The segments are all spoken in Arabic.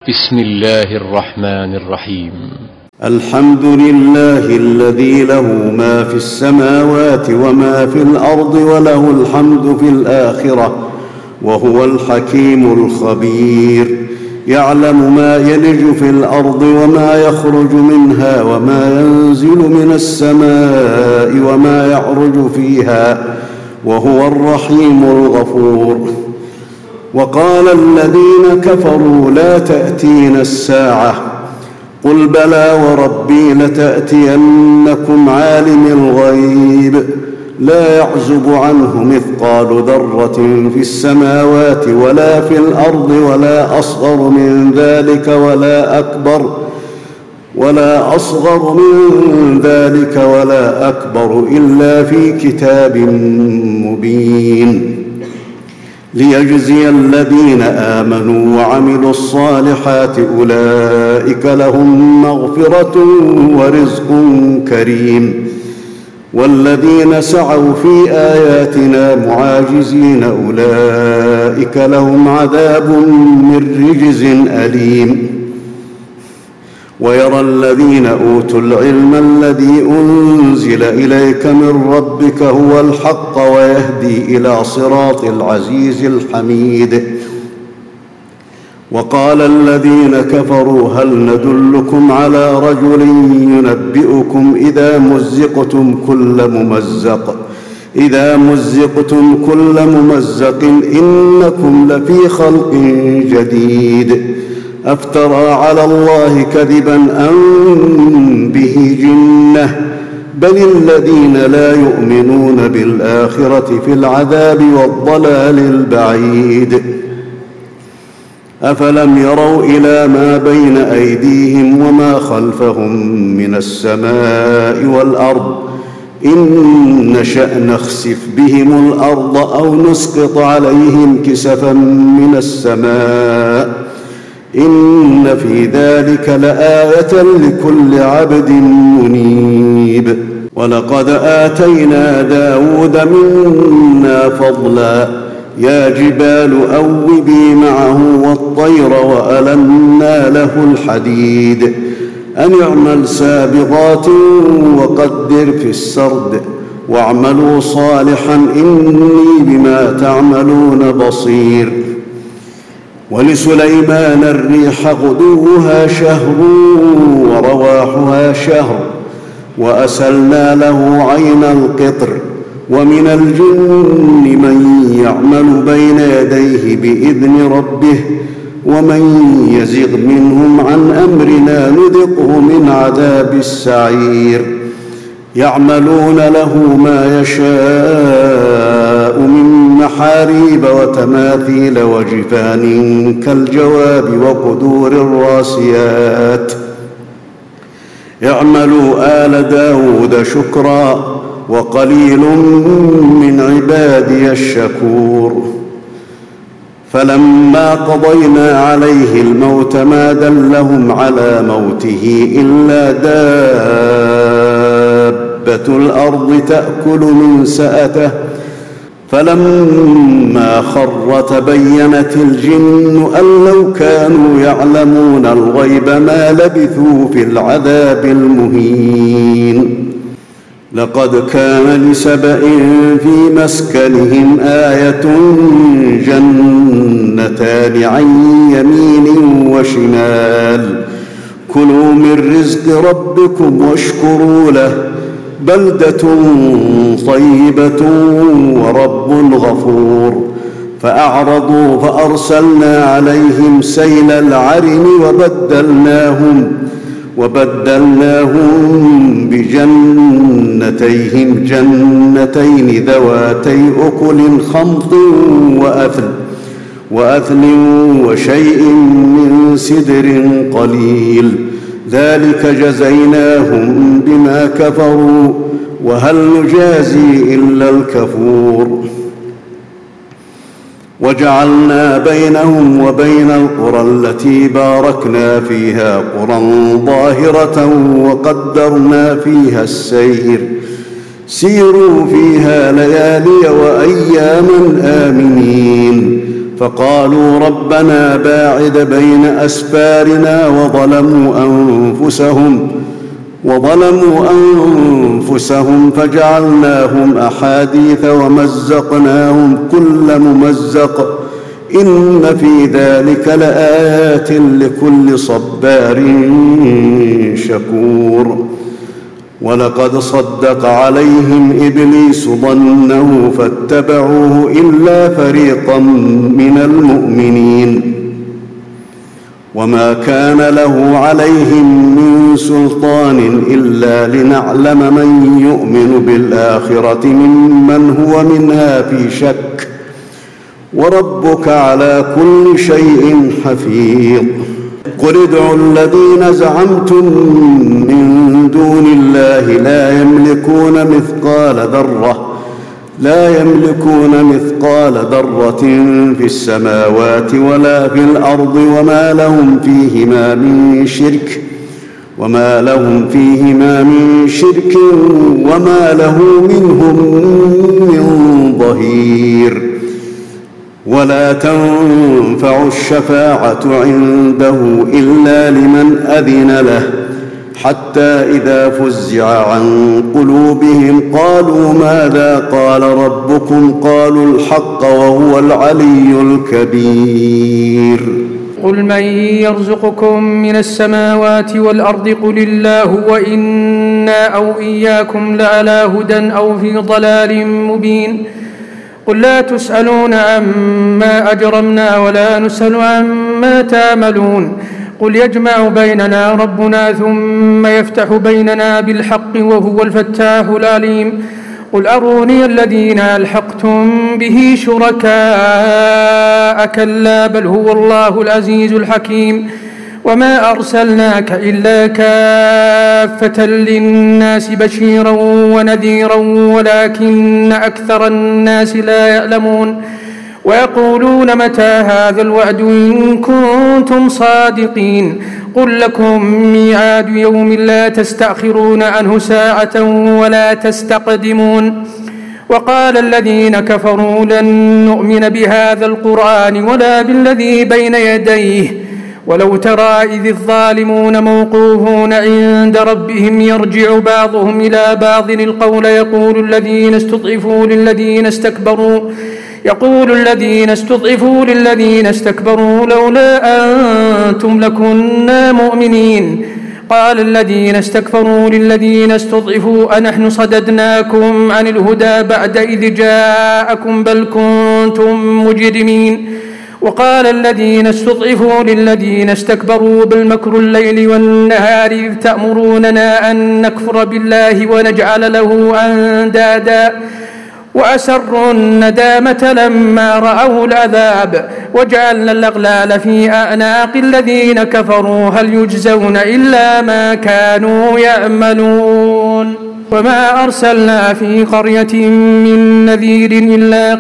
بسم الله الرحمن الرحيم. الحمد لله الذي له ما في السماوات وما في الأرض وله الحمد في الآخرة وهو الحكيم الخبير. يعلم ما يلج في الأرض وما يخرج منها وما ينزل من السماء وما يعرج فيها وهو الرحيم الغفور. وقال الذين كفروا لا تأتينا الساعة قل بلى وربي لتأتينكم عالم الغيب لا يعزب عنه مثقال ذرة في السماوات ولا في الأرض ولا أصغر من ذلك ولا أكبر إلا في كتاب مبين ليجزي الذين آمنوا وعملوا الصالحات أولئك لهم مغفرة ورزق كريم. والذين سعوا في آياتنا معاجزين أولئك لهم عذاب من رجز أليم. ويرى الذين أوتوا العلم الذي أنزل إليك من ربك هو الحق ويهدي إلى صراط العزيز الحميد. وقال الذين كفروا هل ندلكم على رجل ينبئكم إذا مزقتم كل ممزق إنكم لفي خلق جديد أفترى على الله كذبا أم به جنة بل الذين لا يؤمنون بالآخرة في العذاب والضلال البعيد. أفلم يروا إلى ما بين أيديهم وما خلفهم من السماء والأرض إن نشأ نخسف بهم الأرض أو نسقط عليهم كسفا من السماء إن في ذلك لآية لكل عبد منيب. ولقد آتينا داود منا فضلا يا جبال أوبي معه والطير وألنا له الحديد أن اعمل سابغات وقدر في السرد واعملوا صالحا إني بما تعملون بصير. ولسليمان الريح غدوها شهر ورواحها شهر وأسلنا له عين القطر ومن الجن من يعمل بين يديه بإذن ربه ومن يزغ منهم عن أمرنا نذقه من عذاب السعير. يعملون له ما يشاء من محاريب وتماثيل وجفان كالجواب وقدور الراسيات. اعملوا آل داود شكرا وقليل من عبادي الشكور. فلما قضينا عليه الموت ما دلهم على موته إلا دابة الأرض تأكل من سأته فلما خر تبينت الجن أن لو كانوا يعلمون الغيب ما لبثوا في العذاب المهين. لقد كان لسبإ في مسكنهم آية جنتان عن يمين وشمال كلوا من رزق ربكم واشكروا له بلدة طيبة ورب غفور. فأعرضوا فأرسلنا عليهم سيل العرم وبدلناهم بجنتيهم جنتين ذواتي أكل خمط وأثل وشيء من سدر قليل ذلك جزيناهم بما كفروا وهل نجازي إلا الكفور. وجعلنا بينهم وبين القرى التي باركنا فيها قرى ظاهرة وقدرنا فيها السير سيروا فيها ليالي وأياما آمنين فقالوا ربنا باعد بين أسفارنا وظلموا أنفسهم فجعلناهم أحاديث ومزقناهم كل ممزق إن في ذلك لآيات لكل صبار شكور ولقد صدق عليهم إبليس ظنه فاتبعوه إلا فريقا من المؤمنين وما كان له عليهم من سلطان إلا لنعلم من يؤمن بالآخرة ممن هو منها في شك وربك على كل شيء حفيظ قل ادعوا الذين زعمتم من دون الله لا يملكون مثقال ذرة في السماوات ولا في الأرض وما لهم فيهما من شرك وما له منهم من ظهير ولا تنفع الشفاعة عنده إلا لمن أذن له حتى إذا فزع عن قلوبهم قالوا ماذا قال ربكم قالوا الحق وهو العلي الكبير قل من يرزقكم من السماوات والأرض قل الله وإنا أو إياكم لعلى هدى أو في ضلال مبين قل لا تسألون عما أجرمنا ولا نسأل عما تعملون قل يجمع بيننا ربنا ثم يفتح بيننا بالحق وهو الفتاح العليم قل أروني الذين ألحقتم به شركاء كلا بل هو الله العزيز الحكيم وما أرسلناك إلا كافة للناس بشيرا ونذيرا ولكن أكثر الناس لا يعلمون ويقولون متى هذا الوعد إن كنتم صادقين قل لكم ميعاد يوم لا تستأخرون عنه ساعة ولا تستقدمون وقال الذين كفروا لن نؤمن بهذا القرآن ولا بالذي بين يديه ولو ترى إذ الظالمون موقوفون عند ربهم يرجع بعضهم إلى بعض القول يقول الذين استضعفوا للذين استكبروا لولا أنتم لكنا مؤمنين قال الذين استكبروا للذين استضعفوا أنحن صددناكم عن الهدى بعد إذ جاءكم بل كنتم مجرمين وقال الذين استضعفوا للذين استكبروا بل مكر الليل والنهار إذ تأمروننا أن نكفر بالله ونجعل له أندادا وأسروا الندامة لما رأوا العذاب وجعلنا الأغلال في أعناق الذين كفروا هل يجزون إلا ما كانوا يعملون وما أرسلنا في قرية من نذير إلا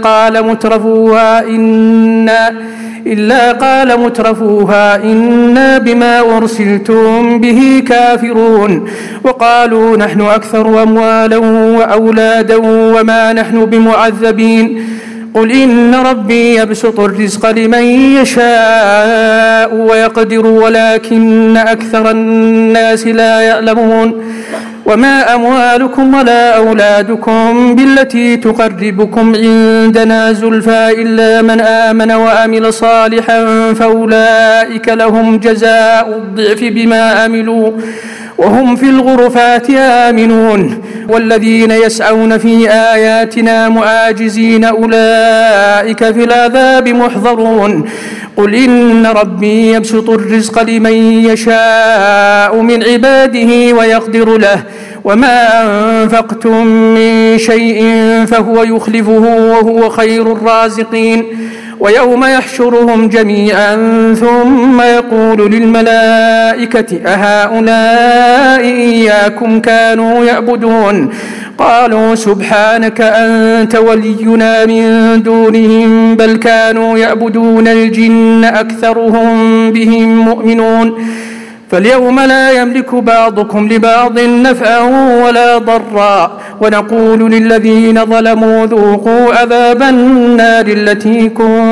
قال مترفوها إنا بما أرسلتم به كافرون وقالوا نحن أكثر أموالا وأولادا وما نحن بمعذبين قل إن ربي يبسط الرزق لمن يشاء ويقدر ولكن أكثر الناس لا يعلمون وما أموالكم ولا أولادكم بالتي تقربكم عندنا زلفى إلا من آمن وعمل صالحا فأولئك لهم جزاء الضعف بما عملوا وهم في الغرفات آمنون والذين يسعون في آياتنا معاجزين أولئك في العذاب محضرون قل إن ربي يبسط الرزق لمن يشاء من عباده ويقدر له وما أنفقتم من شيء فهو يخلفه وهو خير الرازقين ويوم يحشرهم جميعا ثم يقول للملائكة أهؤلاء إياكم كانوا يعبدون قالوا سبحانك أنت ولينا من دونهم بل كانوا يعبدون الجن أكثرهم بهم مؤمنون فاليوم لا يملك بعضكم لبعض نفعا ولا ضرا ونقول للذين ظلموا ذوقوا عذاب النار التي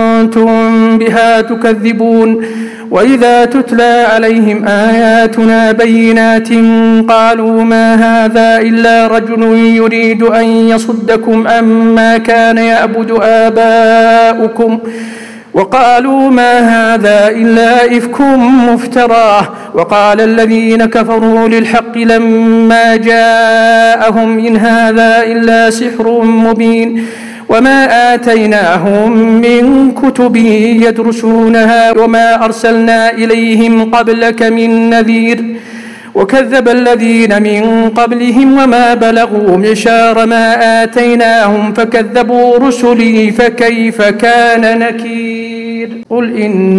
كنتم بها تكذبون وإذا تتلى عليهم آياتنا بينات قالوا ما هذا إلا رجل يريد أن يصدكم عما كان يعبد آباؤكم وقالوا ما هذا إلا إفك مفتراه وقال الذين كفروا للحق لما جاءهم إن هذا إلا سحر مبين وما آتيناهم من كتب يدرسونها وما أرسلنا إليهم قبلك من نذير وكذب الذين من قبلهم وما بلغوا معشار ما آتيناهم فكذبوا رسلي فكيف كان نكير قل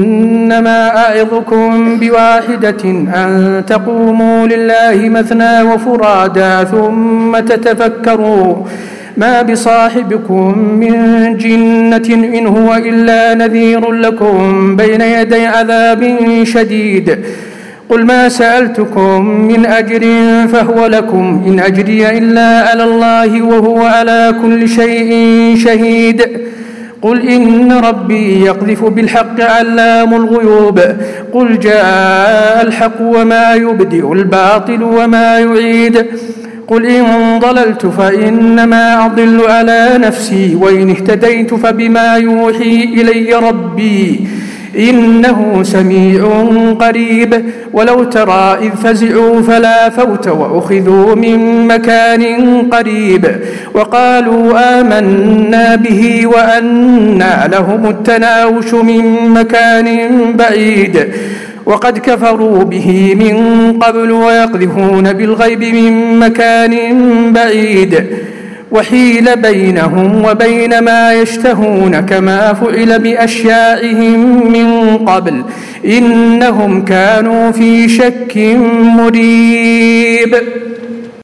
إنما أعظكم بواحدة أن تقوموا لله مثنى وفرادا ثم تتفكروا ما بصاحبكم من جنة إن هو إلا نذير لكم بين يدي عذاب شديد قل ما سألتكم من أجر فهو لكم إن أجري إلا على الله وهو على كل شيء شهيد قل إن ربي يقذف بالحق علام الغيوب قل جاء الحق وما يبدئ الباطل وما يعيد قل إن ضللت فإنما أضل على نفسي وإن اهتديت فبما يوحي إلي ربي إنه سميع قريب ولو ترى إذ فزعوا فلا فوت وأخذوا من مكان قريب وقالوا آمنا به وأنى لهم التناوش من مكان بعيد وقد كفروا به من قبل ويقذفون بالغيب من مكان بعيد وحيل بينهم وبين ما يشتهون كما فعل بأشياعهم من قبل إنهم كانوا في شك مريب.